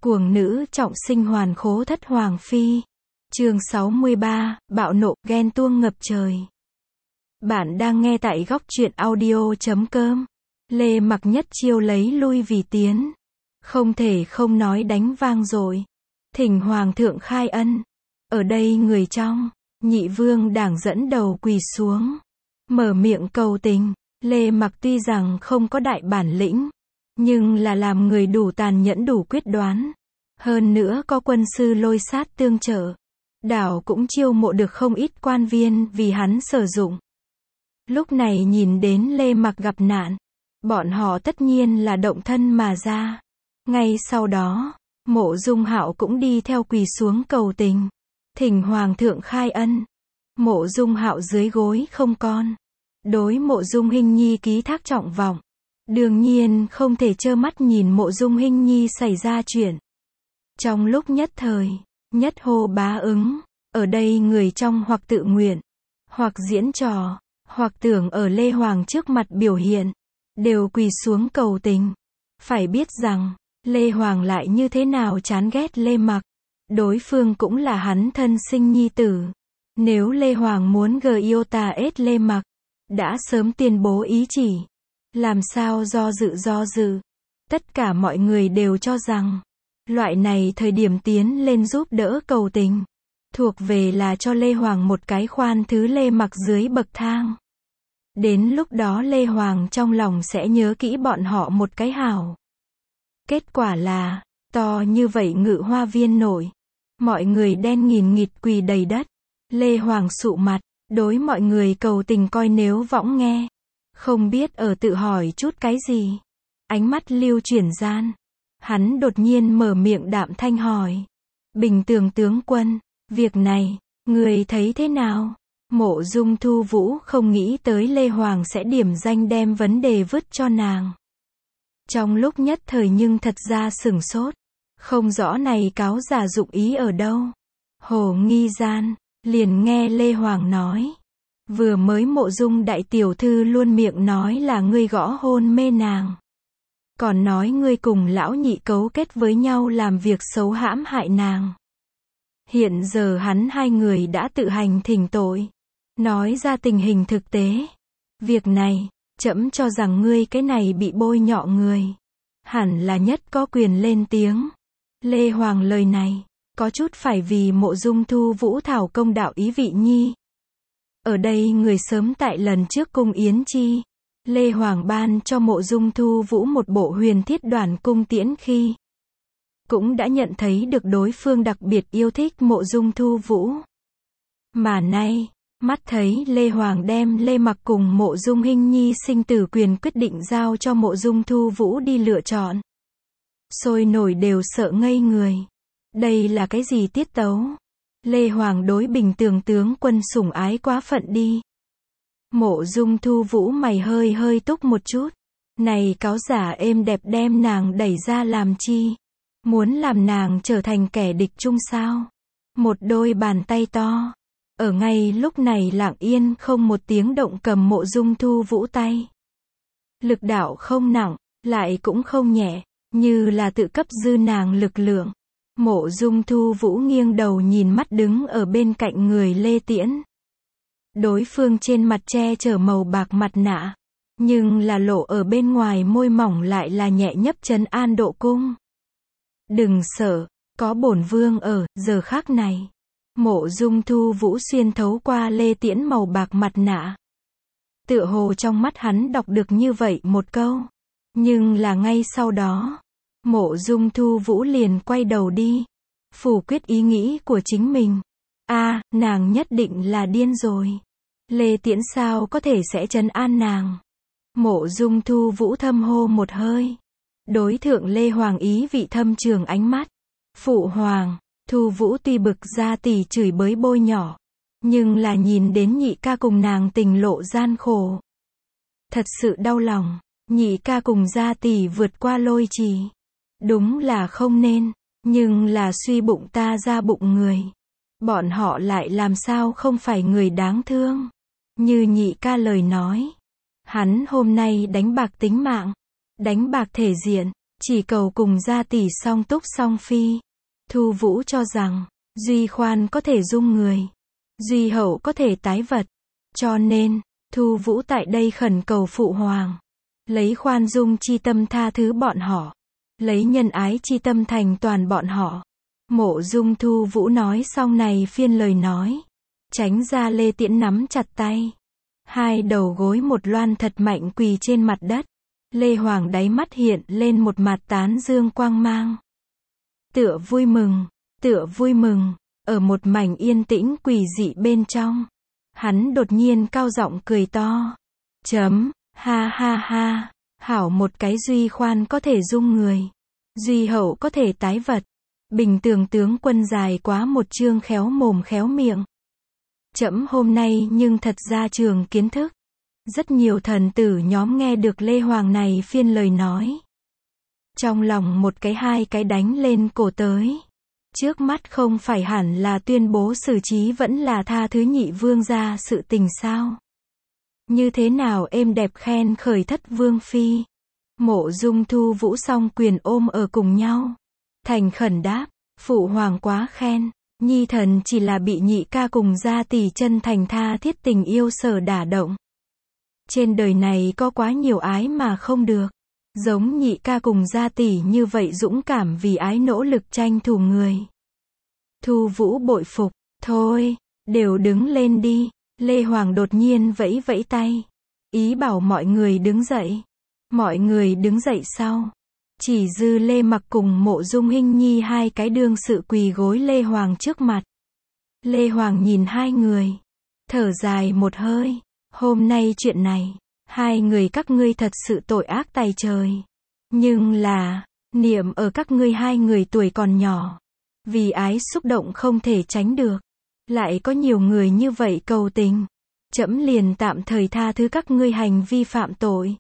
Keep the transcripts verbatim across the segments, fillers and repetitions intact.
Cuồng nữ trọng sinh hoàn khố thất hoàng phi. Chương sáu mươi ba, bạo nộ, ghen tuông ngập trời. Bạn đang nghe tại góc truyện audio chấm com. Lê Mặc nhất chiêu lấy lui vì tiến. Không thể không nói đánh vang dội. Thỉnh hoàng thượng khai ân. Ở đây người trong, nhị vương đảng dẫn đầu quỳ xuống. Mở miệng cầu tình. Lê Mặc tuy rằng không có đại bản lĩnh, nhưng là làm người đủ tàn nhẫn đủ quyết đoán. Hơn nữa có quân sư lôi sát tương trợ. Đảo cũng chiêu mộ được không ít quan viên vì hắn sử dụng. Lúc này nhìn đến Lê Mặc gặp nạn, bọn họ tất nhiên là động thân mà ra. Ngay sau đó, Mộ Dung Hạo cũng đi theo quỳ xuống cầu tình. Thỉnh hoàng thượng khai ân. Mộ Dung Hạo dưới gối không con. Đối Mộ Dung Hinh Nhi ký thác trọng vọng. Đương nhiên không thể trơ mắt nhìn Mộ Dung Hinh Nhi xảy ra chuyện. Trong lúc nhất thời, nhất hô bá ứng, ở đây người trong hoặc tự nguyện, hoặc diễn trò, hoặc tưởng ở Lê Hoàng trước mặt biểu hiện, đều quỳ xuống cầu tình. Phải biết rằng, Lê Hoàng lại như thế nào chán ghét Lê Mặc. Đối phương cũng là hắn thân sinh nhi tử. Nếu Lê Hoàng muốn gờ yêu tà ết Lê Mặc, đã sớm tuyên bố ý chỉ. Làm sao do dự do dự. Tất cả mọi người đều cho rằng, loại này thời điểm tiến lên giúp đỡ cầu tình, thuộc về là cho Lê Hoàng một cái khoan thứ Lê Mặc dưới bậc thang. Đến lúc đó Lê Hoàng trong lòng sẽ nhớ kỹ bọn họ một cái hảo. Kết quả là, to như vậy ngự hoa viên nổi. Mọi người đen nghìn nghịt quỳ đầy đất. Lê Hoàng sụ mặt, đối mọi người cầu tình coi nếu võng nghe. Không biết ở tự hỏi chút cái gì. Ánh mắt lưu chuyển gian. Hắn đột nhiên mở miệng đạm thanh hỏi. Bình tường tướng quân, việc này, người thấy thế nào? Mộ Dung Thu Vũ không nghĩ tới Lê Hoàng sẽ điểm danh đem vấn đề vứt cho nàng. Trong lúc nhất thời nhưng thật ra sửng sốt. Không rõ này cáo giả dụng ý ở đâu. Hồ nghi gian, liền nghe Lê Hoàng nói. Vừa mới Mộ Dung đại tiểu thư luôn miệng nói là ngươi gõ hôn mê nàng. Còn nói ngươi cùng lão nhị cấu kết với nhau làm việc xấu hãm hại nàng. Hiện giờ hắn hai người đã tự hành thỉnh tội. Nói ra tình hình thực tế. Việc này, trẫm cho rằng ngươi cái này bị bôi nhọ người. Hẳn là nhất có quyền lên tiếng. Lê Hoàng lời này, có chút phải vì Mộ Dung Thu Vũ thảo công đạo ý vị nhi. Ở đây người sớm tại lần trước cung yến chi. Lê Hoàng ban cho Mộ Dung Thu Vũ một bộ huyền thiết đoàn cung tiễn khi. Cũng đã nhận thấy được đối phương đặc biệt yêu thích Mộ Dung Thu Vũ. Mà nay, mắt thấy Lê Hoàng đem Lê Mặc cùng Mộ Dung Hinh Nhi sinh tử quyền quyết định giao cho Mộ Dung Thu Vũ đi lựa chọn. Sôi nổi đều sợ ngây người. Đây là cái gì tiết tấu? Lê Hoàng đối bình tường tướng quân sủng ái quá phận đi. Mộ Dung Thu Vũ mày hơi hơi túc một chút. Này cáo giả êm đẹp đem nàng đẩy ra làm chi? Muốn làm nàng trở thành kẻ địch chung sao? Một đôi bàn tay to. Ở ngay lúc này lặng yên không một tiếng động cầm Mộ Dung Thu Vũ tay. Lực đạo không nặng, lại cũng không nhẹ, như là tự cấp dư nàng lực lượng. Mộ Dung Thu Vũ nghiêng đầu nhìn mắt đứng ở bên cạnh người Lê Tiễn. Đối phương trên mặt che chở màu bạc mặt nạ, nhưng là lộ ở bên ngoài môi mỏng lại là nhẹ nhấp trấn an độ cung. Đừng sợ, có bổn vương ở, giờ khắc này. Mộ Dung Thu Vũ xuyên thấu qua Lê Tiễn màu bạc mặt nạ. Tựa hồ trong mắt hắn đọc được như vậy một câu. Nhưng là ngay sau đó, Mộ Dung Thu Vũ liền quay đầu đi. Phủ quyết ý nghĩ của chính mình. a à, nàng nhất định là điên rồi. Lê Tiễn sao có thể sẽ trấn an nàng. Mộ Dung Thu Vũ thâm hô một hơi. Đối thượng Lê Hoàng ý vị thâm trường ánh mắt. Phụ hoàng, Thu Vũ tuy bực ra tỷ chửi bới bôi nhỏ. Nhưng là nhìn đến nhị ca cùng nàng tình lộ gian khổ. Thật sự đau lòng. Nhị ca cùng gia tỷ vượt qua lôi trì. Đúng là không nên. Nhưng là suy bụng ta ra bụng người. Bọn họ lại làm sao không phải người đáng thương. Như nhị ca lời nói. Hắn hôm nay đánh bạc tính mạng. Đánh bạc thể diện. chỉ cầu cùng gia tỷ song túc song phi. Thu Vũ cho rằng, Duy Khoan có thể dung người, Duy Hậu có thể tái vật. Cho nên, Thu Vũ tại đây khẩn cầu Phụ Hoàng, lấy khoan dung chi tâm tha thứ bọn họ, lấy nhân ái chi tâm thành toàn bọn họ. Mộ Dung Thu Vũ nói xong này phiên lời nói, tránh ra Lê Tiễn nắm chặt tay, hai đầu gối một loan thật mạnh quỳ trên mặt đất. Lê Hoàng đáy mắt hiện lên một mặt tán dương quang mang. Tựa vui mừng, tựa vui mừng, ở một mảnh yên tĩnh quỷ dị bên trong, hắn đột nhiên cao giọng cười to. Chấm, ha ha ha, hảo một cái Duy Khoan có thể dung người, Duy Hậu có thể tái vật. Bình tường tướng quân dài quá một chương khéo mồm khéo miệng. Trẫm hôm nay nhưng thật ra trường kiến thức. Rất nhiều thần tử nhóm nghe được Lê Hoàng này phiên lời nói, trong lòng một cái hai cái đánh lên cổ tới. Trước mắt không phải hẳn là tuyên bố xử trí vẫn là tha thứ nhị vương gia sự tình sao? Như thế nào êm đẹp khen khởi thất vương phi. Mộ Dung Thu Vũ song quyền ôm ở cùng nhau, thành khẩn đáp, Phụ Hoàng quá khen, nhi thần chỉ là bị nhị ca cùng gia tỷ chân thành tha thiết tình yêu sở đả động. Trên đời này có quá nhiều ái mà không được, giống nhị ca cùng gia tỷ như vậy dũng cảm vì ái nỗ lực tranh thủ người. Thu Vũ bội phục, thôi, đều đứng lên đi. Lê Hoàng đột nhiên vẫy vẫy tay, ý bảo mọi người đứng dậy. Mọi người đứng dậy sau, chỉ dư Lê Mặc cùng Mộ Dung Hinh Nhi hai cái đương sự quỳ gối Lê Hoàng trước mặt. Lê Hoàng nhìn hai người, thở dài một hơi, hôm nay chuyện này, hai người các ngươi thật sự tội ác tày trời. Nhưng là, niệm ở các ngươi hai người tuổi còn nhỏ, vì ái xúc động không thể tránh được, lại có nhiều người như vậy cầu tình, trẫm liền tạm thời tha thứ các ngươi hành vi phạm tội.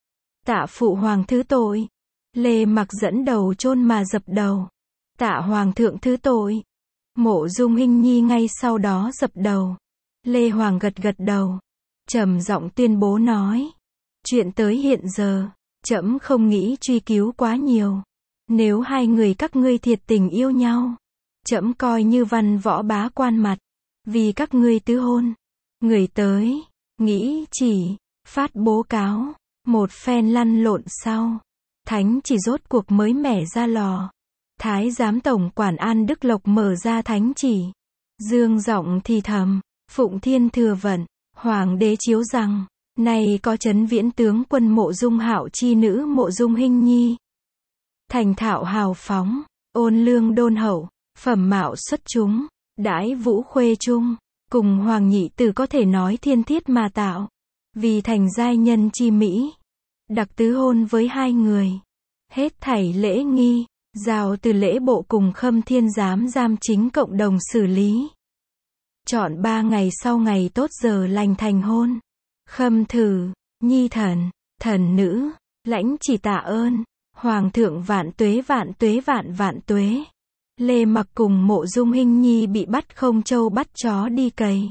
Tạ Phụ Hoàng thứ tội. Lê Mặc dẫn đầu chôn mà dập đầu. Tạ Hoàng thượng thứ tội. Mộ Dung Hinh Nhi ngay sau đó dập đầu. Lê Hoàng gật gật đầu, trầm giọng tuyên bố nói, chuyện tới hiện giờ, trẫm không nghĩ truy cứu quá nhiều. Nếu hai người các ngươi thiệt tình yêu nhau, trẫm coi như văn võ bá quan mặt, vì các ngươi tứ hôn. Người tới, nghĩ chỉ, phát bố cáo. Một phen lăn lộn sau, thánh chỉ rốt cuộc mới mẻ ra lò. Thái giám tổng quản An Đức Lộc mở ra thánh chỉ, dương giọng thì thầm, Phụng Thiên thừa vận, Hoàng đế chiếu rằng, này có Trấn Viễn tướng quân Mộ Dung Hạo chi nữ Mộ Dung Hinh Nhi, thành thạo hào phóng, ôn lương đôn hậu, phẩm mạo xuất chúng, đãi vũ khuê trung, cùng Hoàng nhị tử có thể nói thiên thiết mà tạo, vì thành giai nhân chi mỹ, đặc tứ hôn với hai người. Hết thảy lễ nghi, giao từ lễ bộ cùng Khâm Thiên giám giam chính cộng đồng xử lý. Chọn ba ngày sau ngày tốt giờ lành thành hôn. Khâm thử, nhi thần, thần nữ, lãnh chỉ tạ ơn, Hoàng thượng vạn tuế vạn tuế vạn vạn tuế. Lê Mặc cùng Mộ Dung Hinh Nhi bị bắt không trâu bắt chó đi cày.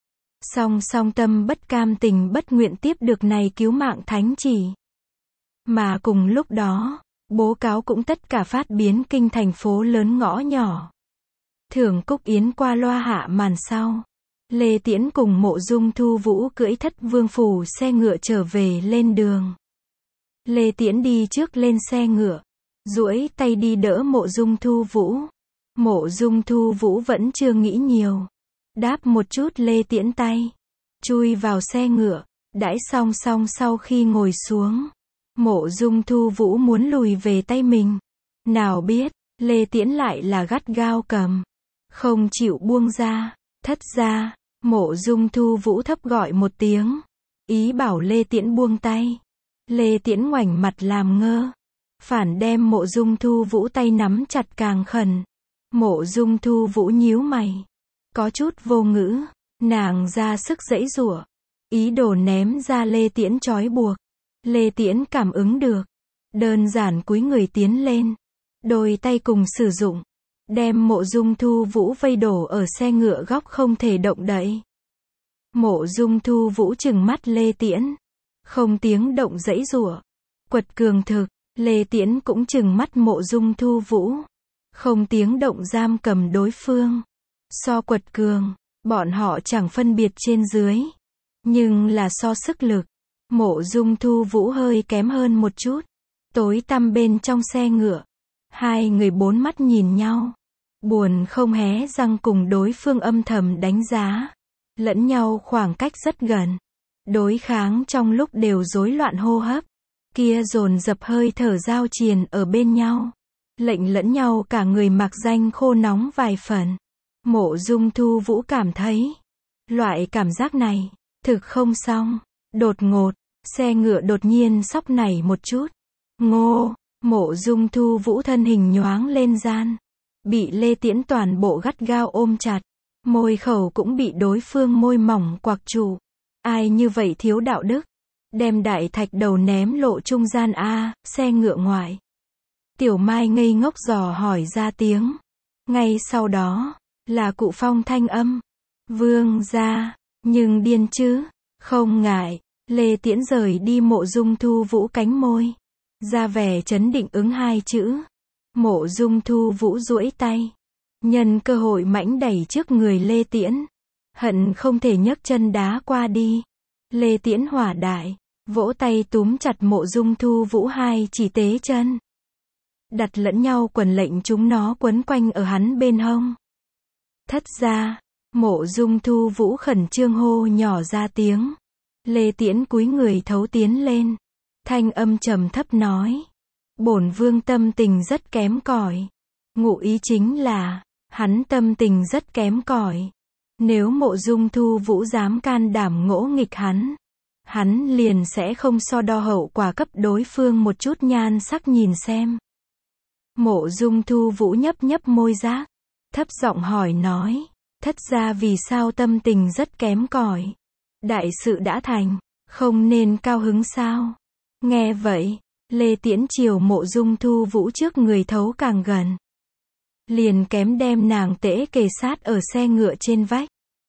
Song song tâm bất cam tình bất nguyện tiếp được này cứu mạng thánh chỉ. Mà cùng lúc đó, bố cáo cũng tất cả phát biến kinh thành phố lớn ngõ nhỏ. Thưởng Cúc Yến qua loa hạ màn sau. Lê Tiễn cùng Mộ Dung Thu Vũ cưỡi thất vương phủ xe ngựa trở về lên đường. Lê Tiễn đi trước lên xe ngựa, duỗi tay đi đỡ Mộ Dung Thu Vũ. Mộ Dung Thu Vũ vẫn chưa nghĩ nhiều, đáp một chút Lê Tiễn tay, chui vào xe ngựa, đãi song song sau khi ngồi xuống. Mộ Dung Thu Vũ muốn lùi về tay mình, nào biết, Lê Tiễn lại là gắt gao cầm, không chịu buông ra. Thất ra, Mộ Dung Thu Vũ thấp gọi một tiếng, ý bảo Lê Tiễn buông tay. Lê Tiễn ngoảnh mặt làm ngơ, phản đem Mộ Dung Thu Vũ tay nắm chặt càng khẩn. Mộ Dung Thu Vũ nhíu mày, có chút vô ngữ, nàng ra sức giãy giụa, ý đồ ném ra Lê Tiễn trói buộc. Lê Tiễn cảm ứng được, đơn giản cúi người tiến lên, đôi tay cùng sử dụng, đem Mộ Dung Thu Vũ vây đổ ở xe ngựa góc không thể động đậy. Mộ Dung Thu Vũ trừng mắt Lê Tiễn, không tiếng động giãy giụa, quật cường thực, Lê Tiễn cũng trừng mắt Mộ Dung Thu Vũ. Không tiếng động giam cầm đối phương. So quật cường, bọn họ chẳng phân biệt trên dưới. Nhưng là so sức lực, Mộ Dung Thu Vũ hơi kém hơn một chút. Tối tăm bên trong xe ngựa. Hai người bốn mắt nhìn nhau. Buồn không hé răng cùng đối phương âm thầm đánh giá. Lẫn nhau khoảng cách rất gần. Đối kháng trong lúc đều rối loạn hô hấp. Kia dồn dập hơi thở giao triền ở bên nhau. Lệnh lẫn nhau cả người mặc danh khô nóng vài phần. Mộ Dung Thu Vũ cảm thấy. Loại cảm giác này, thực không xong. Đột ngột, xe ngựa đột nhiên sóc nảy một chút. Ngô, Mộ Dung Thu Vũ thân hình nhoáng lên gian. Bị Lê Tiễn toàn bộ gắt gao ôm chặt. Môi khẩu cũng bị đối phương môi mỏng quặc trụ. Ai như vậy thiếu đạo đức. Đem đại thạch đầu ném lộ trung gian a, xe ngựa ngoại. Tiểu Mai ngây ngốc dò hỏi ra tiếng. Ngay sau đó, là Cụ Phong thanh âm. Vương gia, nhưng điên chứ, không ngại. Lê Tiễn rời đi Mộ Dung Thu Vũ cánh môi. Ra vẻ trấn định ứng hai chữ. Mộ Dung Thu Vũ duỗi tay. Nhân cơ hội mãnh đẩy trước người Lê Tiễn. Hận không thể nhấc chân đá qua đi. Lê Tiễn hỏa đại. Vỗ tay túm chặt Mộ Dung Thu Vũ hai chỉ tế chân. Đặt lẫn nhau quần lệnh chúng nó quấn quanh ở hắn bên hông. Thất gia, Mộ Dung Thu Vũ khẩn trương hô nhỏ ra tiếng. Lê Tiễn cúi người thấu tiến lên. Thanh âm trầm thấp nói. Bổn vương tâm tình rất kém cỏi. Ngụ ý chính là, hắn tâm tình rất kém cỏi. Nếu Mộ Dung Thu Vũ dám can đảm ngỗ nghịch hắn, hắn liền sẽ không so đo hậu quả cấp đối phương một chút nhan sắc nhìn xem. Mộ Dung Thu Vũ nhấp nhấp môi giác, thấp giọng hỏi nói, thất gia vì sao tâm tình rất kém cỏi? Đại sự đã thành, không nên cao hứng sao? Nghe vậy, Lê Tiễn chiều Mộ Dung Thu Vũ trước người thấu càng gần. Liền kém đem nàng tễ kề sát ở xe ngựa trên vách.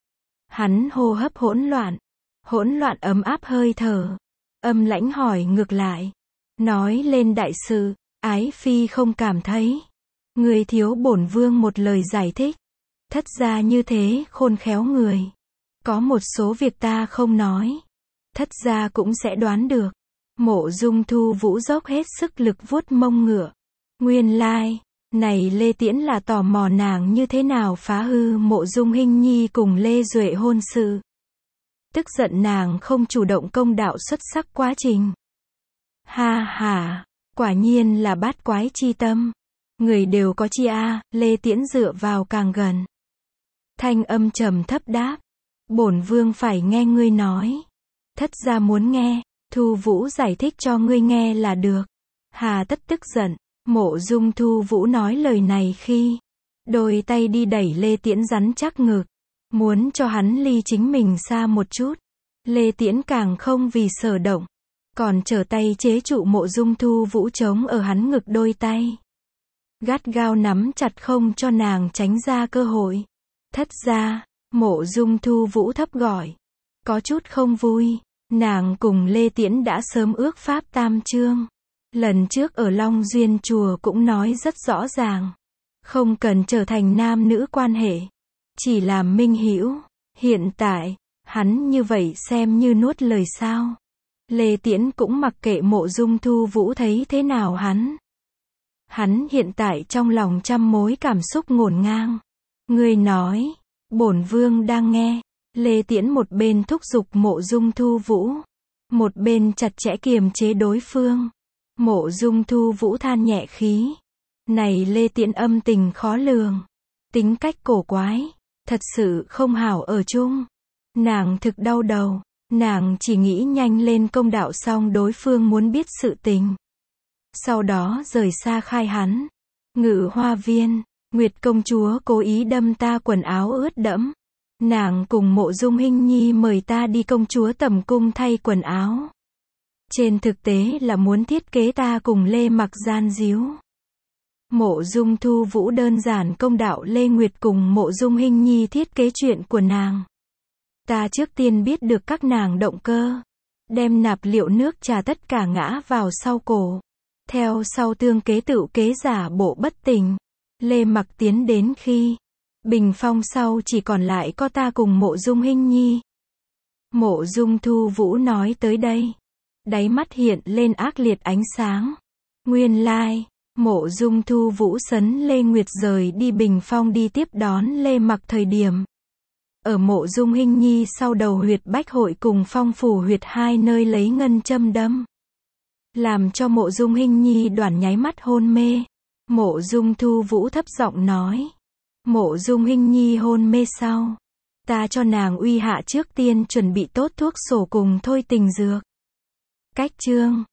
Hắn hô hấp hỗn loạn, hỗn loạn ấm áp hơi thở. Âm lãnh hỏi ngược lại. Nói lên đại sự, ái phi không cảm thấy. Người thiếu bổn vương một lời giải thích. Thất gia như thế khôn khéo người. Có một số việc ta không nói. Thất gia cũng sẽ đoán được. Mộ Dung Thu Vũ dốc hết sức lực vuốt mông ngựa. Nguyên lai, này Lê Tiễn là tò mò nàng như thế nào phá hư Mộ Dung Hinh Nhi cùng Lê Duệ hôn sự. Tức giận nàng không chủ động công đạo xuất sắc quá trình. Ha ha, quả nhiên là bát quái chi tâm. Người đều có chi a, Lê Tiễn dựa vào càng gần. Thanh âm trầm thấp đáp. Bổn vương phải nghe ngươi nói. Thất gia muốn nghe, Thu Vũ giải thích cho ngươi nghe là được. Hà tất tức giận. Mộ Dung Thu Vũ nói lời này khi đôi tay đi đẩy Lê Tiễn rắn chắc ngực, muốn cho hắn ly chính mình xa một chút. Lê Tiễn càng không vì sở động, còn trở tay chế trụ Mộ Dung Thu Vũ chống ở hắn ngực đôi tay. Gắt gao nắm chặt không cho nàng tránh ra cơ hội. Thất gia, Mộ Dung Thu Vũ thấp gọi. Có chút không vui, nàng cùng Lê Tiễn đã sớm ước pháp tam chương. Lần trước ở Long Duyên chùa cũng nói rất rõ ràng. Không cần trở thành nam nữ quan hệ. Chỉ làm minh hữu. Hiện tại, hắn như vậy xem như nuốt lời sao. Lê Tiễn cũng mặc kệ Mộ Dung Thu Vũ thấy thế nào hắn. Hắn hiện tại trong lòng trăm mối cảm xúc ngổn ngang. Ngươi nói, bổn vương đang nghe. Lê Tiễn một bên thúc giục Mộ Dung Thu Vũ. Một bên chặt chẽ kiềm chế đối phương. Mộ Dung Thu Vũ than nhẹ khí. Này Lê Tiễn âm tình khó lường. Tính cách cổ quái. Thật sự không hảo ở chung. Nàng thực đau đầu. Nàng chỉ nghĩ nhanh lên công đạo xong đối phương muốn biết sự tình. Sau đó rời xa khai hắn. Ngự hoa viên. Nguyệt công chúa cố ý đâm ta quần áo ướt đẫm. Nàng cùng Mộ Dung Hinh Nhi mời ta đi công chúa tầm cung thay quần áo. Trên thực tế là muốn thiết kế ta cùng Lê Mặc gian díu. Mộ Dung Thu Vũ đơn giản công đạo Lê Nguyệt cùng Mộ Dung Hinh Nhi thiết kế chuyện của nàng. Ta trước tiên biết được các nàng động cơ. Đem nạp liệu nước trà tất cả ngã vào sau cổ. Theo sau tương kế tựu kế giả bộ bất tỉnh. Lê Mặc tiến đến khi bình phong sau chỉ còn lại có ta cùng Mộ Dung Hinh Nhi. Mộ Dung Thu Vũ nói tới đây. Đáy mắt hiện lên ác liệt ánh sáng. Nguyên lai, Mộ Dung Thu Vũ sấn Lê Nguyệt rời đi bình phong đi tiếp đón Lê Mặc thời điểm. Ở Mộ Dung Hinh Nhi sau đầu huyệt bách hội cùng phong phủ huyệt hai nơi lấy ngân châm đâm. Làm cho Mộ Dung Hinh Nhi đoản nháy mắt hôn mê. Mộ Dung Thu Vũ thấp giọng nói. Mộ Dung Hinh Nhi hôn mê sau. Ta cho nàng uy hạ trước tiên chuẩn bị tốt thuốc sổ cùng thôi tình dược. Cách chương